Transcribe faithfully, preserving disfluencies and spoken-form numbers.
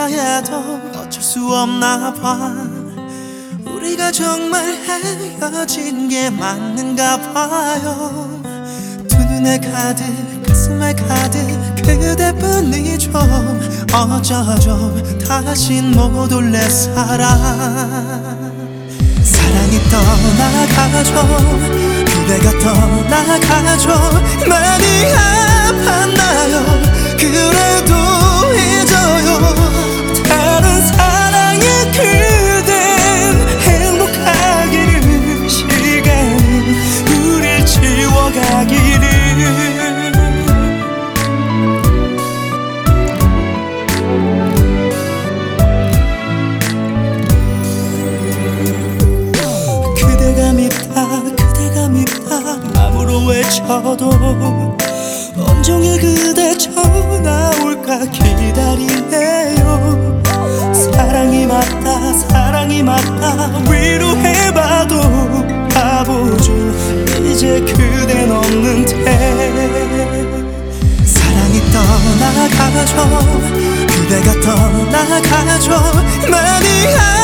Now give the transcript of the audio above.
이별이라 해도 어쩔 수 없나 봐. 우리가 정말 헤어진 게 맞는가 봐요. 두 눈에 가득 가슴에 가득 그대뿐이 좀 어쩌 좀 다신 못 올래 살아. 사랑이 떠나가죠. 그대가 떠나가죠. 많이 아팠나요? 그래도 잊어요. 다른 사랑에 그댄 행복하기를. 시간이 우릴 지워가기를. 그대가 밉다 그대가 밉다 마음으로 외쳐도 온종일 그대 전화 올까 기다리네요. 사랑이 맞다 사랑이 맞다 위로해봐도 바보죠. 이제 그댄 없는데. 사랑이 떠나가죠. 그대가 떠나가죠. 많이